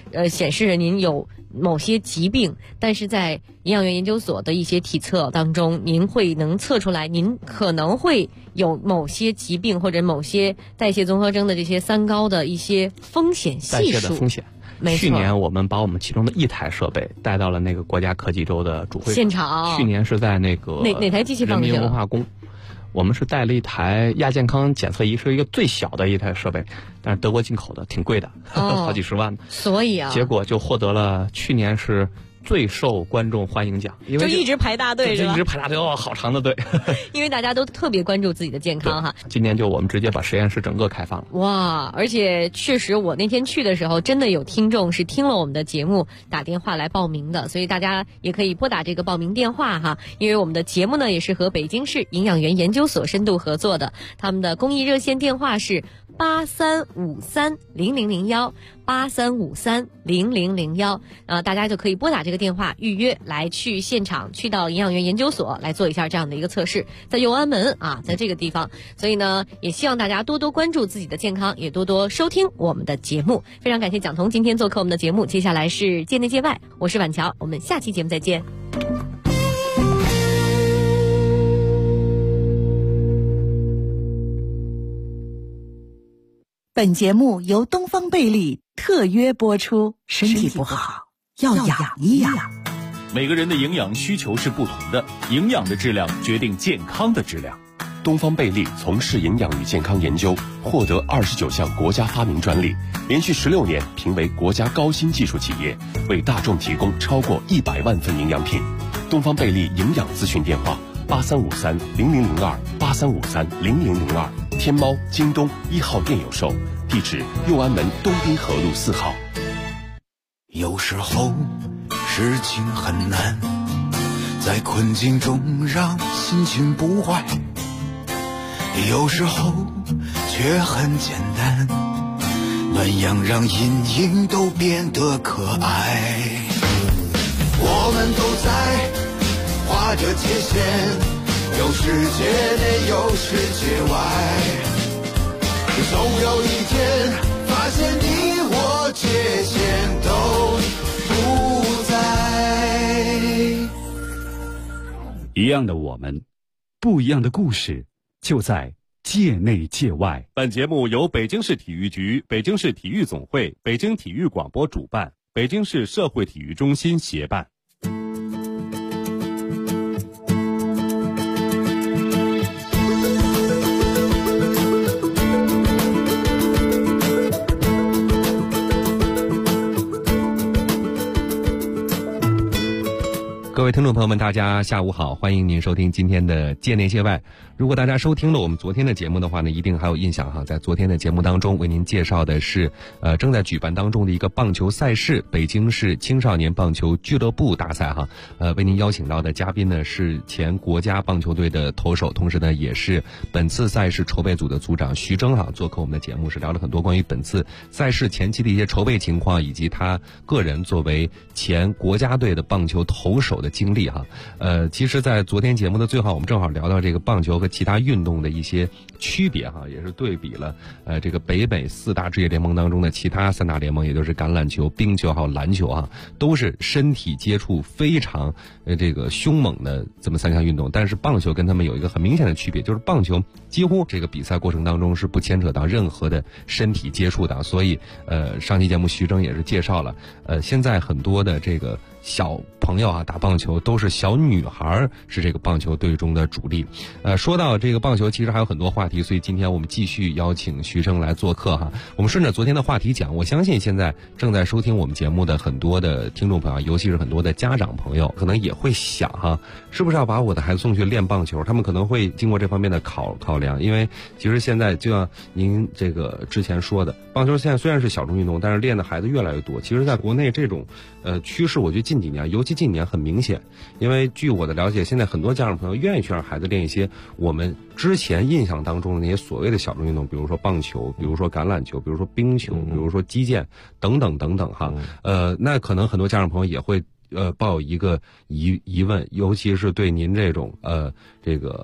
显示您有某些疾病，但是在营养院研究所的一些体测当中，您能测出来您可能会有某些疾病或者某些代谢综合征的这些三高的一些风险系数。 代谢的风险。去年我们把我们其中的一台设备带到了那个国家科技周的主会现场。 去年是在那个哪台机器放人民文化宫，我们是带了一台亚健康检测仪，是一个最小的一台设备，但是德国进口的，挺贵的，好几十万。 所以啊， 结果就获得了去年是最受观众欢迎奖，因为就一直排大队是吧？ 一直排大队好长的队， 因为大家都特别关注自己的健康哈。 今年就我们直接把实验室整个开放了。 哇，而且确实我那天去的时候，真的有听众是听了我们的节目打电话来报名的，所以大家也可以拨打这个报名电话哈。因为我们的节目呢也是和北京市营养院研究所深度合作的，他们的公益热线电话是83530001，83530001，大家就可以拨打这个电话预约来去现场，去到营养院研究所来做一下这样的一个测试，在右安门啊，在这个地方。所以呢，也希望大家多多关注自己的健康，也多多收听我们的节目。非常感谢蒋彤今天做客我们的节目，接下来是界内界外，我是婉乔，我们下期节目再见。 本节目由东方贝利特约播出，身体不好要养一养。 每个人的营养需求是不同的，营养的质量决定健康的质量。 东方贝利从事营养与健康研究，获得29项国家发明专利，连续16年评为国家高新技术企业，为大众提供超过100万份营养品。东方贝利营养咨询电话83530002，83530002，天猫、京东1号店有售，地址右安门东滨河路4号。 有时候事情很难，在困境中让心情不坏，有时候却很简单，暖阳让阴影都变得可爱。我们都在画着界限，有世界内有世界外，总有一天发现你我界限都不在。 一样的我们，不一样的故事，就在界内界外。 本节目由北京市体育局、北京市体育总会、北京体育广播主办，北京市社会体育中心协办。 各位听众朋友们，大家下午好，欢迎您收听今天的界内界外。如果大家收听了我们昨天的节目的话呢，一定还有印象哈，在昨天的节目当中为您介绍的是正在举办当中的一个棒球赛事，北京市青少年棒球俱乐部大赛哈。为您邀请到的嘉宾呢是前国家棒球队的投手，同时呢也是本次赛事筹备组的组长徐峥哈，做客我们的节目，是聊了很多关于本次赛事前期的一些筹备情况，以及他个人作为前国家队的棒球投手的经历哈。其实在昨天节目的最后，我们正好聊到这个棒球和其他运动的一些区别哈，也是对比了这个北美4大职业联盟当中的其他3大联盟，也就是橄榄球、冰球还有篮球哈，都是身体接触非常这个凶猛的这么3项运动。但是棒球跟他们有一个很明显的区别，就是棒球几乎这个比赛过程当中是不牵扯到任何的身体接触的。所以上期节目徐峥也是介绍了现在很多的这个小朋友啊打棒球都是小女孩，是这个棒球队中的主力。说到这个棒球，其实还有很多话题，所以今天我们继续邀请徐峥来做客哈。我们顺着昨天的话题讲，我相信现在正在收听我们节目的很多的听众朋友，尤其是很多的家长朋友，可能也会想哈，是不是要把我的孩子送去练棒球？他们可能会经过这方面的考量，因为其实现在就像您这个之前说的，棒球现在虽然是小众运动，但是练的孩子越来越多。其实在国内这种趋势，我觉得近几年，尤其近年很明显。因为据我的了解，现在很多家长朋友愿意去让孩子练一些我们之前印象当中的那些所谓的小众运动，比如说棒球，比如说橄榄球，比如说冰球，比如说击剑等等等等哈。那可能很多家长朋友也会抱有一个疑问，尤其是对您这种这个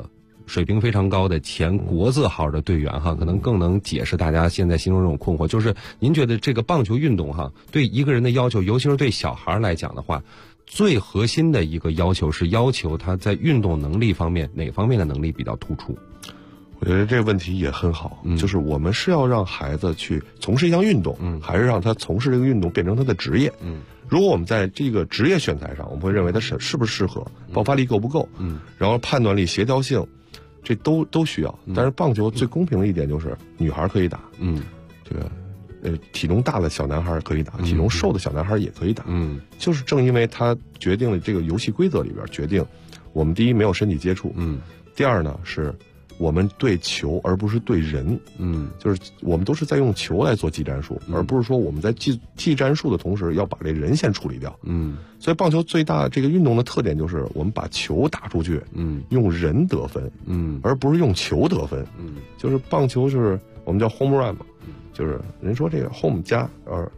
水平非常高的前国字号的队员哈，可能更能解释大家现在心中这种困惑。就是您觉得这个棒球运动哈，对一个人的要求，尤其是对小孩来讲的话，最核心的一个要求是要求他在运动能力方面哪方面的能力比较突出？ 我觉得这个问题也很好，就是我们是要让孩子去从事一项运动，还是让他从事这个运动变成他的职业？如果我们在这个职业选材上，我们会认为他是不是适合，爆发力够不够，然后判断力、协调性，这都需要。但是棒球最公平的一点就是女孩可以打，这个体重大的小男孩可以打，体重瘦的小男孩也可以打，就是正因为他决定了这个游戏规则里边决定，我们第一没有身体接触，第二呢是我们对球而不是对人，就是我们都是在用球来做技战术，而不是说我们在技战术的同时要把这人先处理掉，所以棒球最大这个运动的特点就是我们把球打出去，用人得分，而不是用球得分，就是棒球就是我们叫 home run 嘛，就是人说这个 home 家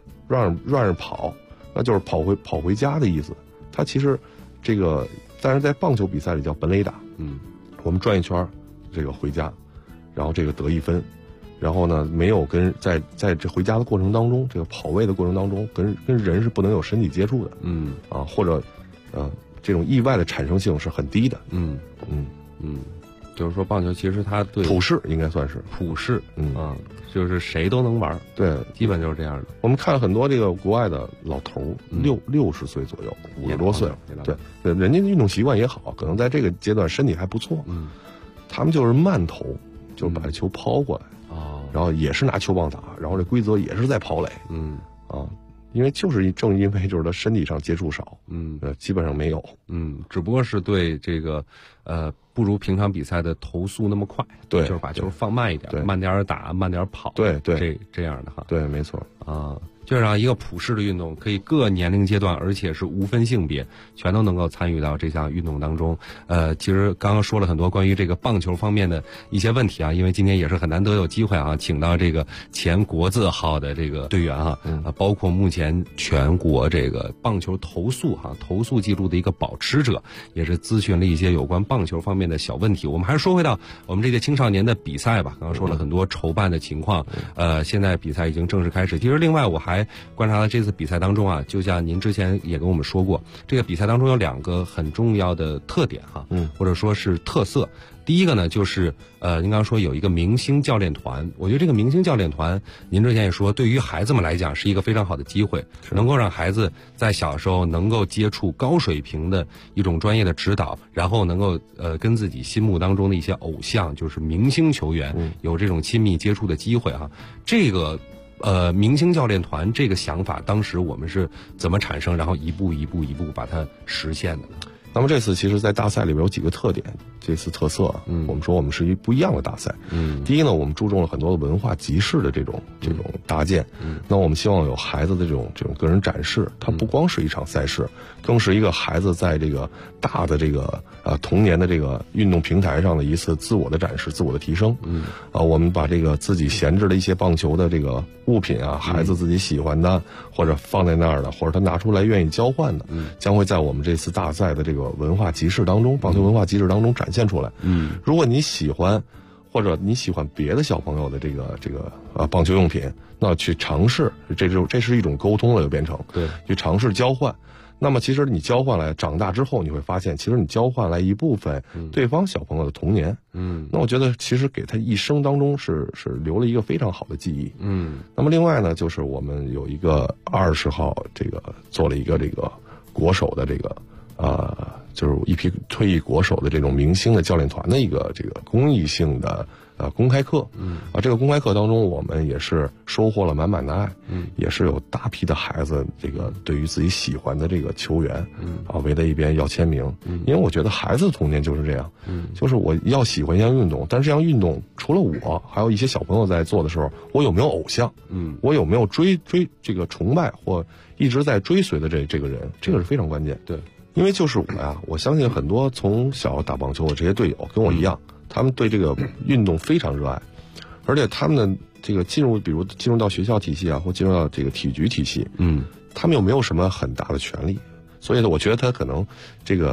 run 跑，那就是跑回家的意思。它其实这个但是在棒球比赛里叫本垒打，我们转一圈这个回家，然后这个得1分，然后呢没有在这回家的过程当中，这个跑位的过程当中跟人是不能有身体接触的，或者这种意外的产生性是很低的， 就是说棒球其实它对普适应该算是普适，就是谁都能玩， 对， 基本就是这样的。 我们看很多这个国外的老头，60岁左右，50多岁，对，人家的运动习惯也好，可能在这个阶段身体还不错，他们就是慢投，就把球抛过来，然后也是拿球棒打，然后这规则也是在跑垒，因为正因为就是他身体上接触少，基本上没有， 只不过是对这个不如平常比赛的投速那么快， 对， 就是把球放慢一点，慢点打，慢点跑， 对， 这样的哈， 对，没错啊。就是让一个普适的运动，可以各年龄阶段，而且是无分性别，全都能够参与到这项运动当中。其实刚刚说了很多关于这个棒球方面的一些问题啊，因为今天也是很难得有机会啊，请到这个前国字号的这个队员啊，包括目前全国这个棒球投诉记录的一个保持者，也是咨询了一些有关棒球方面的小问题。我们还是说回到我们这个青少年的比赛吧，刚刚说了很多筹办的情况，现在比赛已经正式开始。其实另外我还观察了这次比赛当中啊，就像您之前也跟我们说过，这个比赛当中有2个很重要的特点哈，或者说是特色。第一个呢，就是您刚刚说有一个明星教练团，我觉得这个明星教练团，您之前也说，对于孩子们来讲是一个非常好的机会，能够让孩子在小时候能够接触高水平的一种专业的指导，然后能够跟自己心目当中的一些偶像，就是明星球员，有这种亲密接触的机会哈。这个明星教练团这个想法，当时我们是怎么产生，然后一步把它实现的呢？ 那么这次其实在大赛里边有几个特点，这次特色啊，我们说我们是一不一样的大赛。第一呢，我们注重了很多的文化集市的这种搭建。那我们希望有孩子的这种个人展示，它不光是一场赛事，更是一个孩子在这个大的这个童年的这个运动平台上的一次自我的展示、自我的提升。我们把这个自己闲置的一些棒球的这个物品啊，孩子自己喜欢的，或者放在那儿的，或者他拿出来愿意交换的，将会在我们这次大赛的这个文化集市当中，棒球文化集市当中展现出来。如果你喜欢，或者你喜欢别的小朋友的这个棒球用品，那去尝试，这是一种沟通了，就变成对，去尝试交换。那么其实你交换来，长大之后你会发现，其实你交换来一部分对方小朋友的童年。那我觉得其实给他一生当中是留了一个非常好的记忆。那么另外呢，就是我们有一个20号这个做了一个这个国手的这个就是一批退役国手的这种明星的教练团的一个这个公益性的公开课。这个公开课当中，我们也是收获了满满的爱。也是有大批的孩子这个对于自己喜欢的这个球员围在一边要签名。因为我觉得孩子的童年就是这样，就是我要喜欢一项运动，但是这项运动除了我，还有一些小朋友在做的时候，我有没有偶像？我有没有追这个崇拜或一直在追随的这个人？这个是非常关键。对。因为就是我呀，我相信很多从小打棒球的这些队友跟我一样，他们对这个运动非常热爱，而且他们的这个比如进入到学校体系啊，或进入到这个体育体系，他们又没有什么很大的权利，所以呢，我觉得他可能这个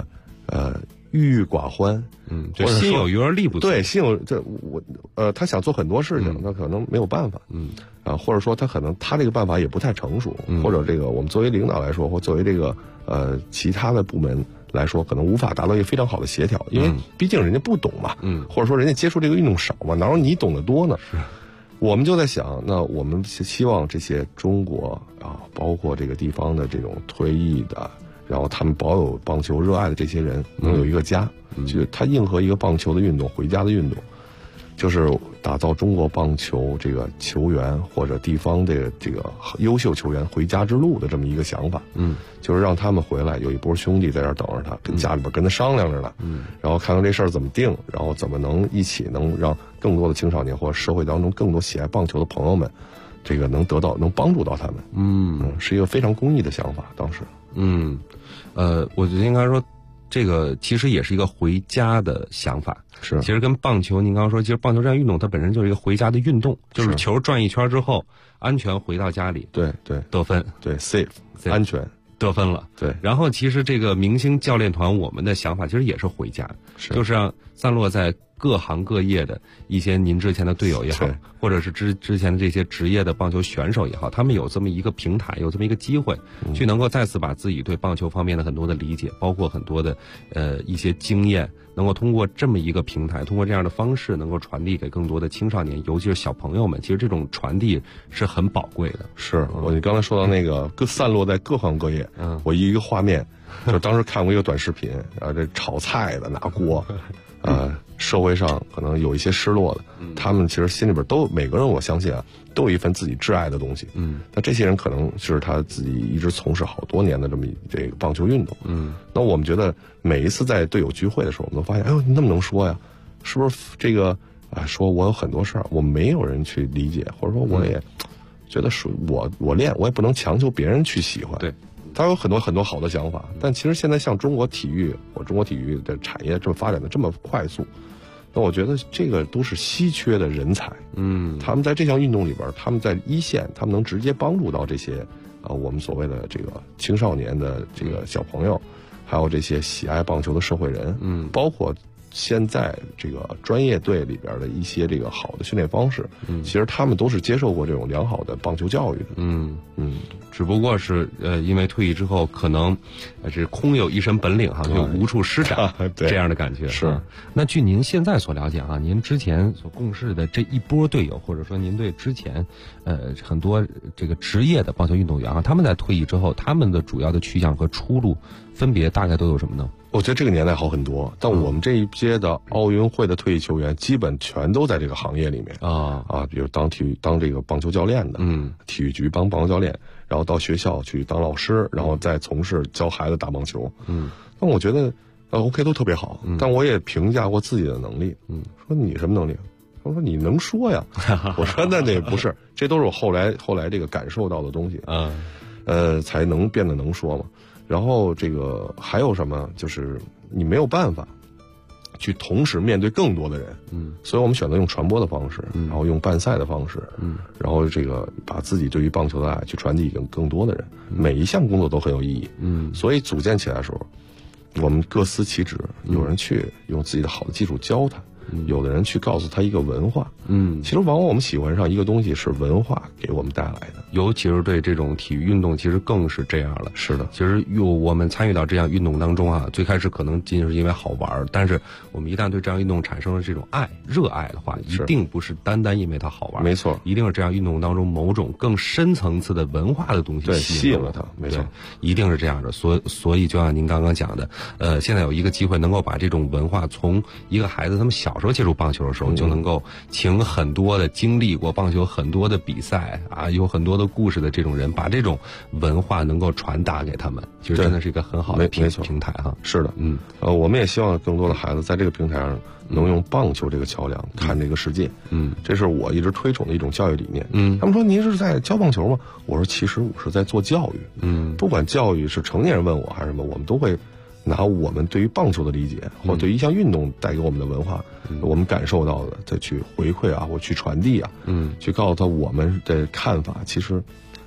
郁郁寡欢， 就心有余而力不足。 对，他想做很多事情，那可能没有办法，或者说他可能他这个办法也不太成熟，或者这个我们作为领导来说，或作为这个其他的部门来说，可能无法达到一个非常好的协调，因为毕竟人家不懂嘛，或者说人家接触这个运动少嘛，哪有你懂得多呢？是。我们就在想，那我们希望这些中国啊，包括这个地方的这种退役的，然后他们保有棒球热爱的这些人，能有一个家，就是他应和一个棒球的运动，回家的运动，就是打造中国棒球这个球员或者地方的这个优秀球员回家之路的这么一个想法。就是让他们回来，有一波兄弟在这儿等着他，跟家里边跟他商量着呢。然后看看这事儿怎么定，然后怎么能一起能让更多的青少年或者社会当中更多喜爱棒球的朋友们，这个能帮助到他们。是一个非常公益的想法。当时， 我觉得应该说，这个其实也是一个回家的想法。 是，其实跟棒球，您刚刚说，其实棒球这项运动它本身就是一个回家的运动，就是球转一圈之后，安全回到家里， 对， 得分， 对 ，safe 安全。 得分了， 对。 然后其实这个明星教练团，我们的想法其实也是回家，就是让散落在各行各业的一些您之前的队友也好，或者是之前的这些职业的棒球选手也好，他们有这么一个平台，有这么一个机会，去能够再次把自己对棒球方面的很多的理解，包括很多的一些经验，能够通过这么一个平台，通过这样的方式，能够传递给更多的青少年，尤其是小朋友们。其实这种传递是很宝贵的。 是你刚才说到那个散落在各行各业，我一个画面，就当时看过一个短视频，这炒菜的拿锅，社会上可能有一些失落的，他们其实心里边每个人我相信啊，都有一份自己挚爱的东西。那这些人可能是他自己一直从事好多年的这个棒球运动。那我们觉得每一次在队友聚会的时候，我们都发现，哎呦，你那么能说呀？是不是这个说我有很多事儿，我没有人去理解，或者说我也觉得我练，我也不能强求别人去喜欢。 对。 他有很多很多好的想法，但其实现在像中国体育的产业这么发展的这么快速，那我觉得这个都是稀缺的人才。他们在这项运动里边，他们在一线，他们能直接帮助到这些我们所谓的这个青少年的这个小朋友，还有这些喜爱棒球的社会人，包括现在这个专业队里边的一些这个好的训练方式，其实他们都是接受过这种良好的棒球教育的。 只不过是因为退役之后可能是空有一身本领哈，就无处施展，这样的感觉。 是。 那据您现在所了解啊，您之前所共事的这一波队友，或者说您对之前很多这个职业的棒球运动员啊，他们在退役之后，他们的主要的去向和出路分别大概都有什么呢？ 我觉得这个年代好很多，但我们这一届的奥运会的退役球员，基本全都在这个行业里面比如当这个棒球教练的，体育局帮棒球教练，然后到学校去当老师，然后再从事教孩子打棒球。那我觉得OK 都特别好，但我也评价过自己的能力。说你什么能力？我说你能说呀。我说那不是，这都是我后来这个感受到的东西才能变得能说嘛。然后这个还有什么？就是你没有办法去同时面对更多的人，所以我们选择用传播的方式，然后用办赛的方式，然后这个把自己对于棒球的爱去传递给更多的人。每一项工作都很有意义，所以组建起来的时候，我们各司其职，有人去用自己的好的技术教他。有的人去告诉他一个文化，其实往往我们喜欢上一个东西是文化给我们带来的， 尤其是对这种体育运动，其实更是这样了。 是的， 其实我们参与到这样运动当中啊，最开始可能仅仅是因为好玩，但是我们一旦对这样运动产生了这种热爱的话，一定不是单单因为它好玩， 没错， 一定是这样运动当中某种更深层次的文化的东西吸引了它，没错， 一定是这样的。所以就像您刚刚讲的，现在有一个机会能够把这种文化从一个孩子他们小时候接触棒球的时候，就能够请很多的经历过棒球很多的比赛有很多的故事的这种人，把这种文化能够传达给他们，其实真的是一个很好的平台哈。 是的，我们也希望更多的孩子在这个平台上能用棒球这个桥梁看这个世界，这是我一直推崇的一种教育理念。他们说您是在教棒球吗？我说其实我是在做教育，不管教育是成年人问我还是什么，我们都会拿我们对于棒球的理解，或者对于一项运动带给我们的文化，我们感受到的，再去回馈或去传递去告诉他我们的看法。其实，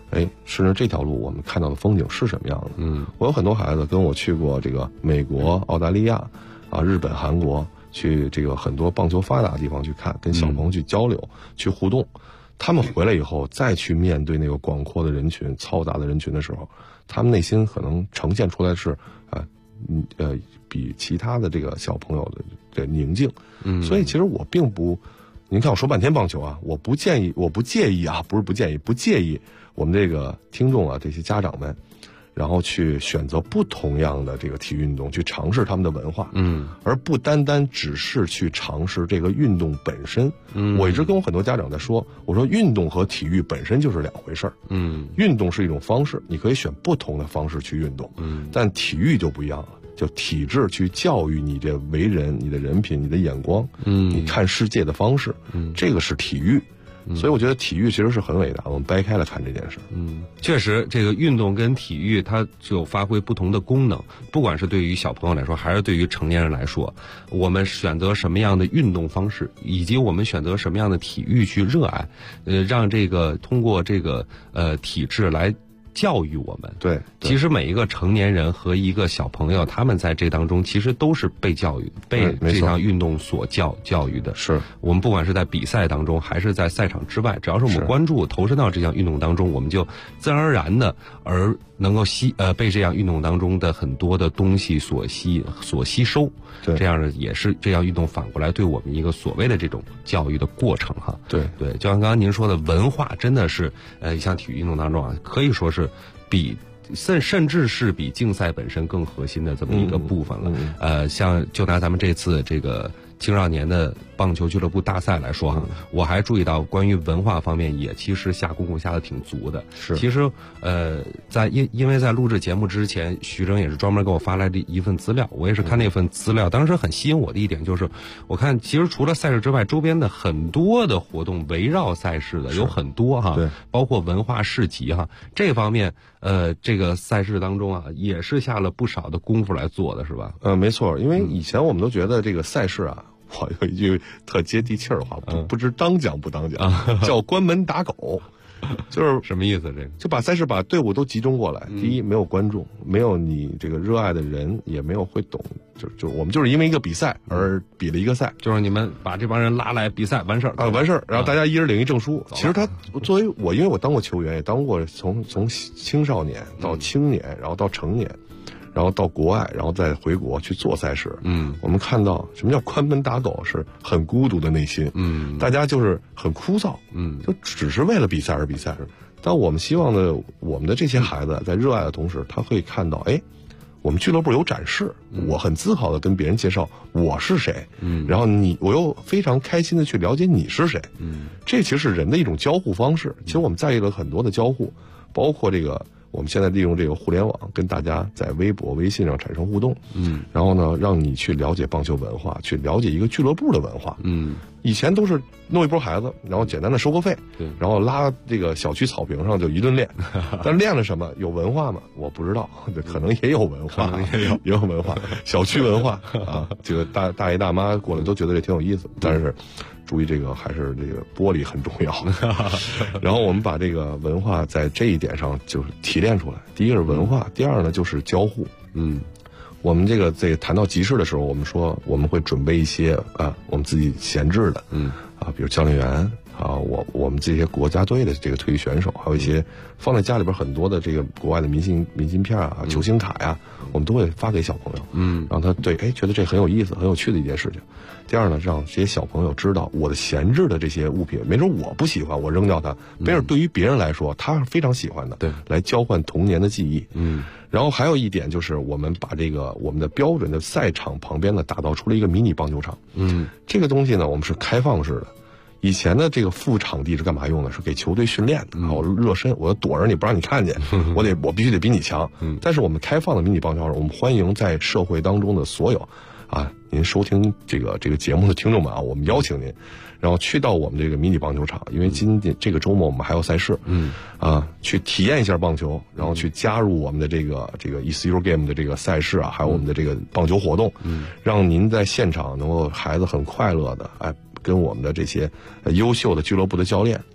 顺着这条路我们看到的风景是什么样的？我有很多孩子跟我去过这个美国、澳大利亚啊、日本、韩国，去这个很多棒球发达的地方去看，跟小朋友去交流、去互动。他们回来以后再去面对那个广阔的人群、嘈杂的人群的时候，他们内心可能呈现出来是比其他的这个小朋友的宁静。所以其实我并不，您看我说半天棒球啊，我不介意啊，不介意我们这个听众啊，这些家长们，然后去选择不同样的这个体育运动，去尝试他们的文化，而不单单只是去尝试这个运动本身。我一直跟我很多家长在说，我说运动和体育本身就是两回事儿。运动是一种方式，你可以选不同的方式去运动，但体育就不一样了。就体制去教育你这为人、你的人品、你的眼光，你看世界的方式，这个是体育。所以我觉得体育其实是很伟大，我们掰开了看这件事。 确实，这个运动跟体育它就有发挥不同的功能，不管是对于小朋友来说，还是对于成年人来说，我们选择什么样的运动方式，以及我们选择什么样的体育去热爱，让这个通过这个体制来教育我们。 对， 其实每一个成年人和一个小朋友，他们在这当中其实都是被教育、被这项运动所教育的。 是我们不管是在比赛当中，还是在赛场之外，只要是我们关注、投身到这项运动当中，我们就自然而然的而能够被这样运动当中的很多的东西所吸收。 对， 这样的也是这样运动反过来对我们一个所谓的这种教育的过程哈。 对， 就像刚刚您说的，文化真的是一项体育运动当中啊，可以说是甚至是比竞赛本身更核心的这么一个部分了。像就拿咱们这次这个青少年的棒球俱乐部大赛来说哈，我还注意到关于文化方面也其实下功夫下的挺足的。 是， 其实因为在录制节目之前，徐峥也是专门给我发来的一份资料，我也是看那份资料，当时很吸引我的一点就是，我看其实除了赛事之外，周边的很多的活动围绕赛事的有很多哈， 对， 包括文化市集哈，这方面这个赛事当中啊，也是下了不少的功夫来做的，是吧？ 没错，因为以前我们都觉得这个赛事啊，我有一句特接地气儿的话，不知当讲不当讲，叫关门打狗。就是什么意思？这个就把赛事把队伍都集中过来。第一，没有观众，没有你这个热爱的人，也没有会懂。就我们就是因为一个比赛而比了一个赛， 就是你们把这帮人拉来比赛完事儿啊，完事儿，然后大家一人领一证书。其实他作为我，因为我当过球员，也当过从青少年到青年，然后到成年。然后到国外，然后再回国去做赛事。我们看到什么叫关门打狗，是很孤独的内心。大家就是很枯燥。就只是为了比赛而比赛。但我们希望呢，我们的这些孩子在热爱的同时，他会看到，我们俱乐部有展示，我很自豪的跟别人介绍我是谁。然后我又非常开心的去了解你是谁。这其实是人的一种交互方式。其实我们在意了很多的交互，包括这个。我们现在利用这个互联网跟大家在微博、微信上产生互动，然后呢，让你去了解棒球文化，去了解一个俱乐部的文化。以前都是弄一波孩子，然后简单的收个费，然后拉这个小区草坪上就一顿练。但练了什么？有文化吗？我不知道，可能也有文化，也有文化，小区文化啊。这个大爷大妈过来都觉得这挺有意思，但是。注意这个还是这个玻璃很重要，然后我们把这个文化在这一点上就是提炼出来。第一个是文化，第二呢就是交互。我们这个在谈到集市的时候，我们说我们会准备一些我们自己闲置的，比如教练员啊，我们这些国家队的这个退役选手，还有一些放在家里边很多的这个国外的明信片啊、球星卡呀，我们都会发给小朋友，让他觉得这很有意思、很有趣的一件事情。第二呢，让这些小朋友知道我的闲置的这些物品，没准我不喜欢，我扔掉它，没准对于别人来说他是非常喜欢的，对，来交换童年的记忆。然后还有一点就是，我们把这个我们的标准的赛场旁边呢，打造出了一个迷你棒球场。这个东西呢，我们是开放式的。以前的这个副场地是干嘛用的？是给球队训练的，我热身，我要躲着你不让你看见，我必须得比你强。但是我们开放的迷你棒球场，我们欢迎在社会当中的所有您收听这个节目的听众们我们邀请您，然后去到我们这个迷你棒球场，因为今天这个周末我们还有赛事，去体验一下棒球，然后去加入我们的这个 It's Your Game 的这个赛事还有我们的这个棒球活动，让您在现场能够孩子很快乐的跟我们的这些优秀的俱乐部的教练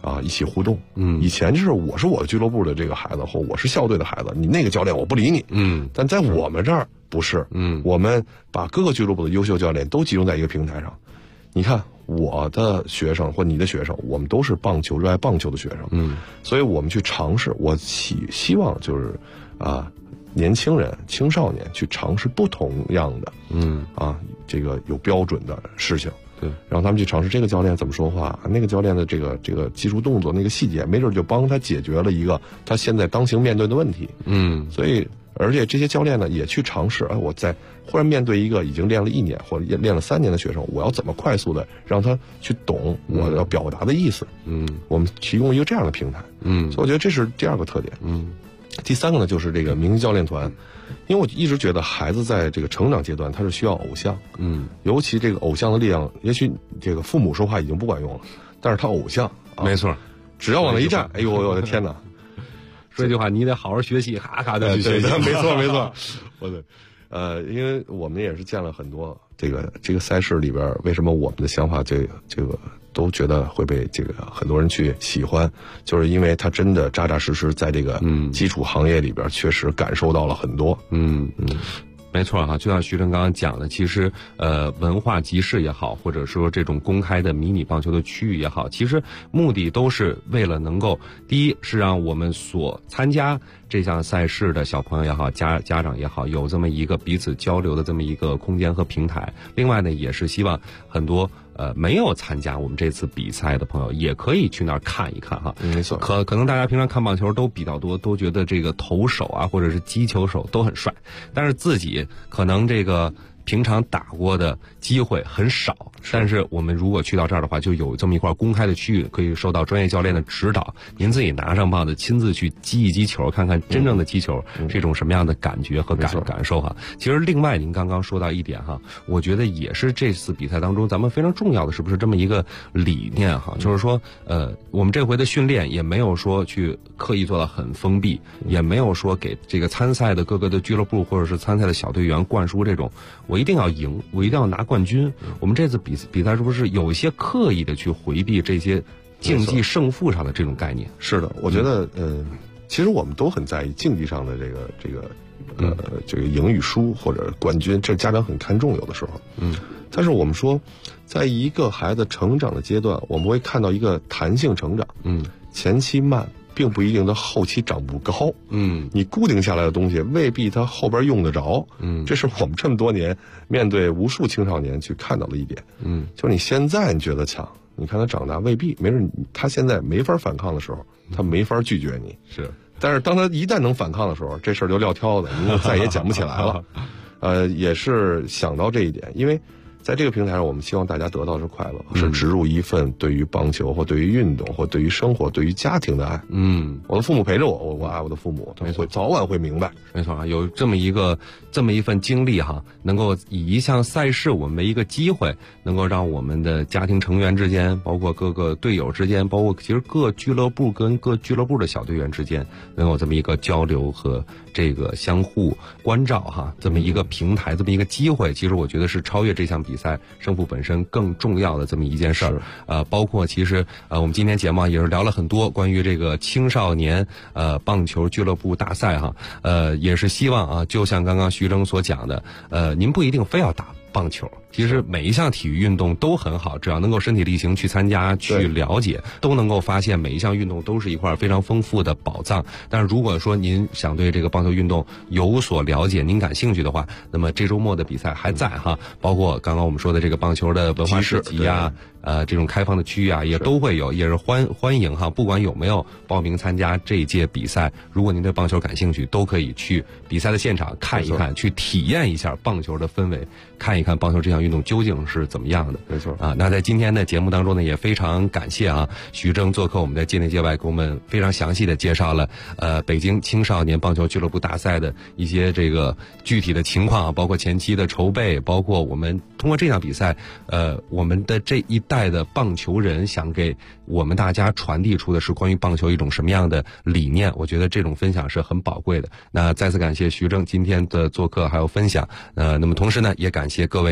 一起互动。以前就是我是我的俱乐部的这个孩子，或我是校队的孩子，你那个教练我不理你。但在我们这儿不是。我们把各个俱乐部的优秀教练都集中在一个平台上。你看我的学生或你的学生，我们都是热爱棒球的学生。所以我们去尝试，我希望就是年轻人、青少年去尝试不同样的，这个有标准的事情。对，让他们去尝试这个教练怎么说话，那个教练的这个技术动作，那个细节，没准就帮他解决了一个他现在当行面对的问题。所以而且这些教练呢也去尝试，我在忽然面对一个已经练了1年或者练了3年的学生，我要怎么快速的让他去懂我要表达的意思。我们提供一个这样的平台。所以我觉得这是第2个特点。第3个呢，就是这个明星教练团。因为我一直觉得孩子在这个成长阶段他是需要偶像。尤其这个偶像的力量，也许这个父母说话已经不管用了，但是他偶像没错， 只要往那一站，哎呦我的天哪， 说一句话，你得好好学习，哈哈的去学习。 没错。我的因为我们也是见了很多这个赛事里边，为什么我们的想法这个都觉得会被这个很多人去喜欢，就是因为他真的扎扎实实在这个基础行业里边确实感受到了很多。 没错哈，就像徐峥刚刚讲的，其实文化集市也好，或者说这种公开的迷你棒球的区域也好，其实目的都是为了能够，第一是让我们所参加这项赛事的小朋友也好，家长也好，有这么一个彼此交流的这么一个空间和平台。另外呢，也是希望很多没有参加我们这次比赛的朋友也可以去那儿看一看哈。 没错。 可能大家平常看棒球都比较多，都觉得这个投手啊或者是击球手都很帅，但是自己可能这个平常打过的机会很少，但是我们如果去到这儿的话，就有这么一块公开的区域，可以受到专业教练的指导，您自己拿上棒子亲自去击一击球，看看真正的击球是一种什么样的感觉和感受哈。其实另外您刚刚说到一点哈，我觉得也是这次比赛当中咱们非常重要的，是不是这么一个理念哈？就是说我们这回的训练也没有说去刻意做到很封闭，也没有说给这个参赛的各个的俱乐部或者是参赛的小队员灌输这种我一定要赢，我一定要拿冠军。我们这次比赛是不是有一些刻意的去回避这些竞技胜负上的这种概念？ 是的，我觉得其实我们都很在意竞技上的这个赢与输或者冠军，这家长很看重有的时候。但是我们说，在一个孩子成长的阶段，我们会看到一个弹性成长。前期慢，并不一定他后期长不高。你固定下来的东西未必他后边用得着。这是我们这么多年面对无数青少年去看到的一点。就是你现在你觉得强，你看他长大未必，没准他现在没法反抗的时候，他没法拒绝你。 是， 但是当他一旦能反抗的时候，这事儿就撂挑子，你再也讲不起来了。也是想到这一点，因为在这个平台上，我们希望大家得到的是快乐，是植入一份对于棒球或对于运动或对于生活、对于家庭的爱。我的父母陪着我，我爱我的父母，他们会早晚会明白。 没错啊，有这么一份经历哈，能够以一项赛事我们的一个机会，能够让我们的家庭成员之间，包括各个队友之间，包括其实各俱乐部跟各俱乐部的小队员之间，能有这么一个交流和这个相互关照哈，这么一个平台，这么一个机会，其实我觉得是超越这项比赛胜负本身更重要的这么一件事儿。包括其实我们今天节目也是聊了很多关于这个青少年棒球俱乐部大赛哈，也是希望啊，就像刚刚徐峥所讲的，您不一定非要打棒球，其实每一项体育运动都很好，只要能够身体力行去参加去了解，都能够发现每一项运动都是一块非常丰富的宝藏。但是如果说您想对这个棒球运动有所了解，您感兴趣的话，那么这周末的比赛还在哈，包括刚刚我们说的这个棒球的文化市集啊，这种开放的区域啊，也都会有，也是欢迎哈，不管有没有报名参加这一届比赛，如果您对棒球感兴趣，都可以去比赛的现场看一看，去体验一下棒球的氛围，看一看棒球这项运动究竟是怎么样的。 没错啊，那在今天的节目当中呢，也非常感谢啊徐峥做客我们的界内界外，给我们非常详细的介绍了北京青少年棒球俱乐部大赛的一些这个具体的情况啊，包括前期的筹备，包括我们通过这场比赛我们的这一代的棒球人想给我们大家传递出的是关于棒球一种什么样的理念，我觉得这种分享是很宝贵的。那再次感谢徐峥今天的做客还有分享，那么同时呢，也感谢各位听众朋友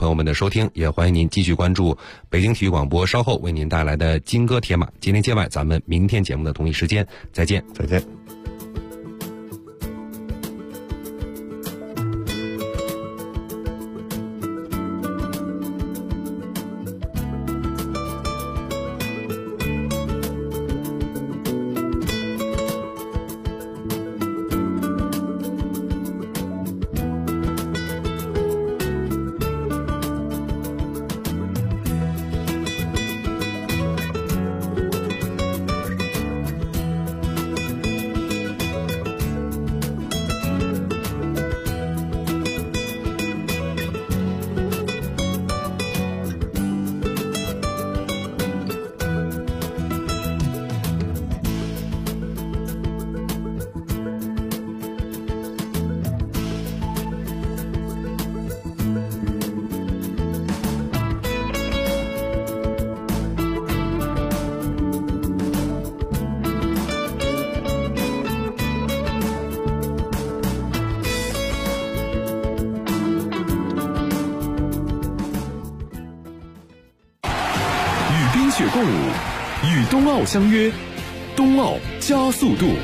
朋友们的收听，也欢迎您继续关注北京体育广播稍后为您带来的金戈铁马。今天界外，咱们明天节目的同一时间再见。 再见。 雪共舞，与冬奥相约，冬奥加速度。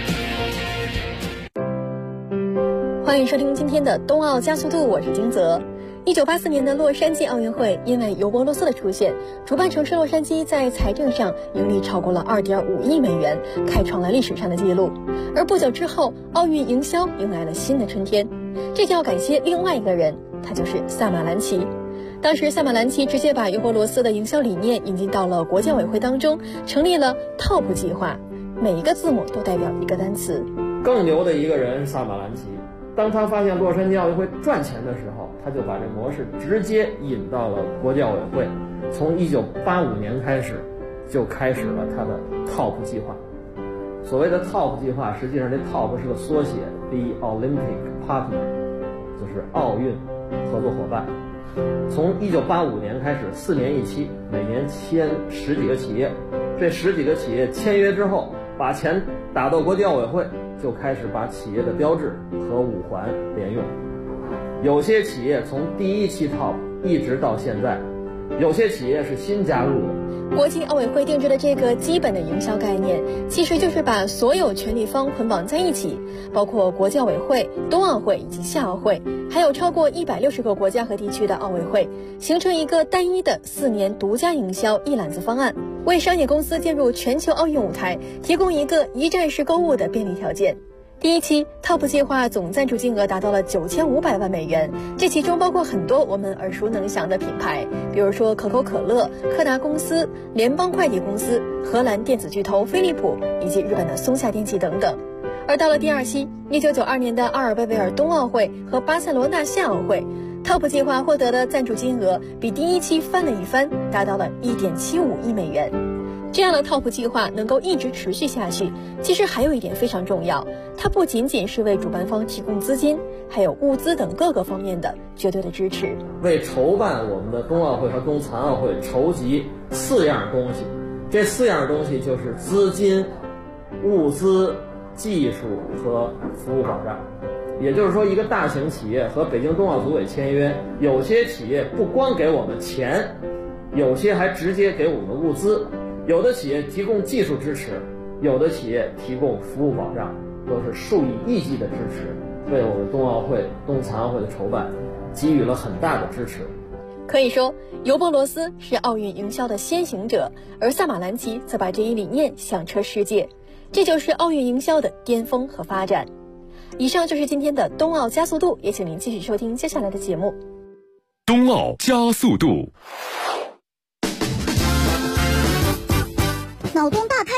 欢迎收听今天的冬奥加速度，我是金泽。1984年的洛杉矶奥运会，因为尤伯罗斯的出现，主办城市洛杉矶在财政上盈利超过了2.5亿美元，开创了历史上的纪录。而不久之后，奥运营销迎来了新的春天，这就要感谢另外一个人，他就是萨马兰奇。当时萨马兰奇直接把尤伯罗斯的营销理念引进到了国教委会当中，成立了 TOP 计划，每一个字母都代表一个单词。 更牛的一个人萨马兰奇，当他发现洛杉矶奥运会赚钱的时候，他就把这模式直接引到了国教委会。从1985年开始，就开始了他的 TOP 计划。所谓的 TOP 计划，实际上这 TOP 是个缩写 ，The Olympic Partner， 就是奥运合作伙伴。从1985年开始，4年一期，每年签10几个企业，这10几个企业签约之后，把钱打到国际奥委会，就开始把企业的标志和五环连用。有些企业从第一期 TOP 一直到现在，有些企业是新加入的。 国际奥委会定制的这个基本的营销概念，其实就是把所有权利方捆绑在一起，包括国际奥委会、冬奥会以及夏奥会，还有超过160个国家和地区的奥委会，形成一个单一的4年独家营销一揽子方案，为商业公司进入全球奥运舞台提供一个一站式购物的便利条件。第一期 TOP 计划总赞助金额达到了9500万美元，这其中包括很多我们耳熟能详的品牌，比如说可口可乐、柯达公司、联邦快递公司、荷兰电子巨头飞利浦以及日本的松下电器等等。而到了第二期，1992年的阿尔贝维尔冬奥会和巴塞罗那夏奥会， TOP 计划获得的赞助金额比第一期翻了一番，达到了1.75亿美元。这样的 TOP 计划能够一直持续下去，其实还有一点非常重要，它不仅仅是为主办方提供资金，还有物资等各个方面的绝对的支持。 为筹办我们的冬奥会和冬残奥会筹集4样东西，这4样东西就是资金、物资、技术和服务保障。也就是说，一个大型企业和北京冬奥组委签约，有些企业不光给我们钱，有些还直接给我们物资，有的企业提供技术支持，有的企业提供服务保障，都是数以亿计的支持，为我们冬奥会、冬残奥会的筹办给予了很大的支持。 可以说，尤伯罗斯是奥运营销的先行者，而萨马兰奇则把这一理念响彻世界，这就是奥运营销的巅峰和发展。以上就是今天的冬奥加速度，也请您继续收听接下来的节目。 冬奥加速度， 脑洞大开。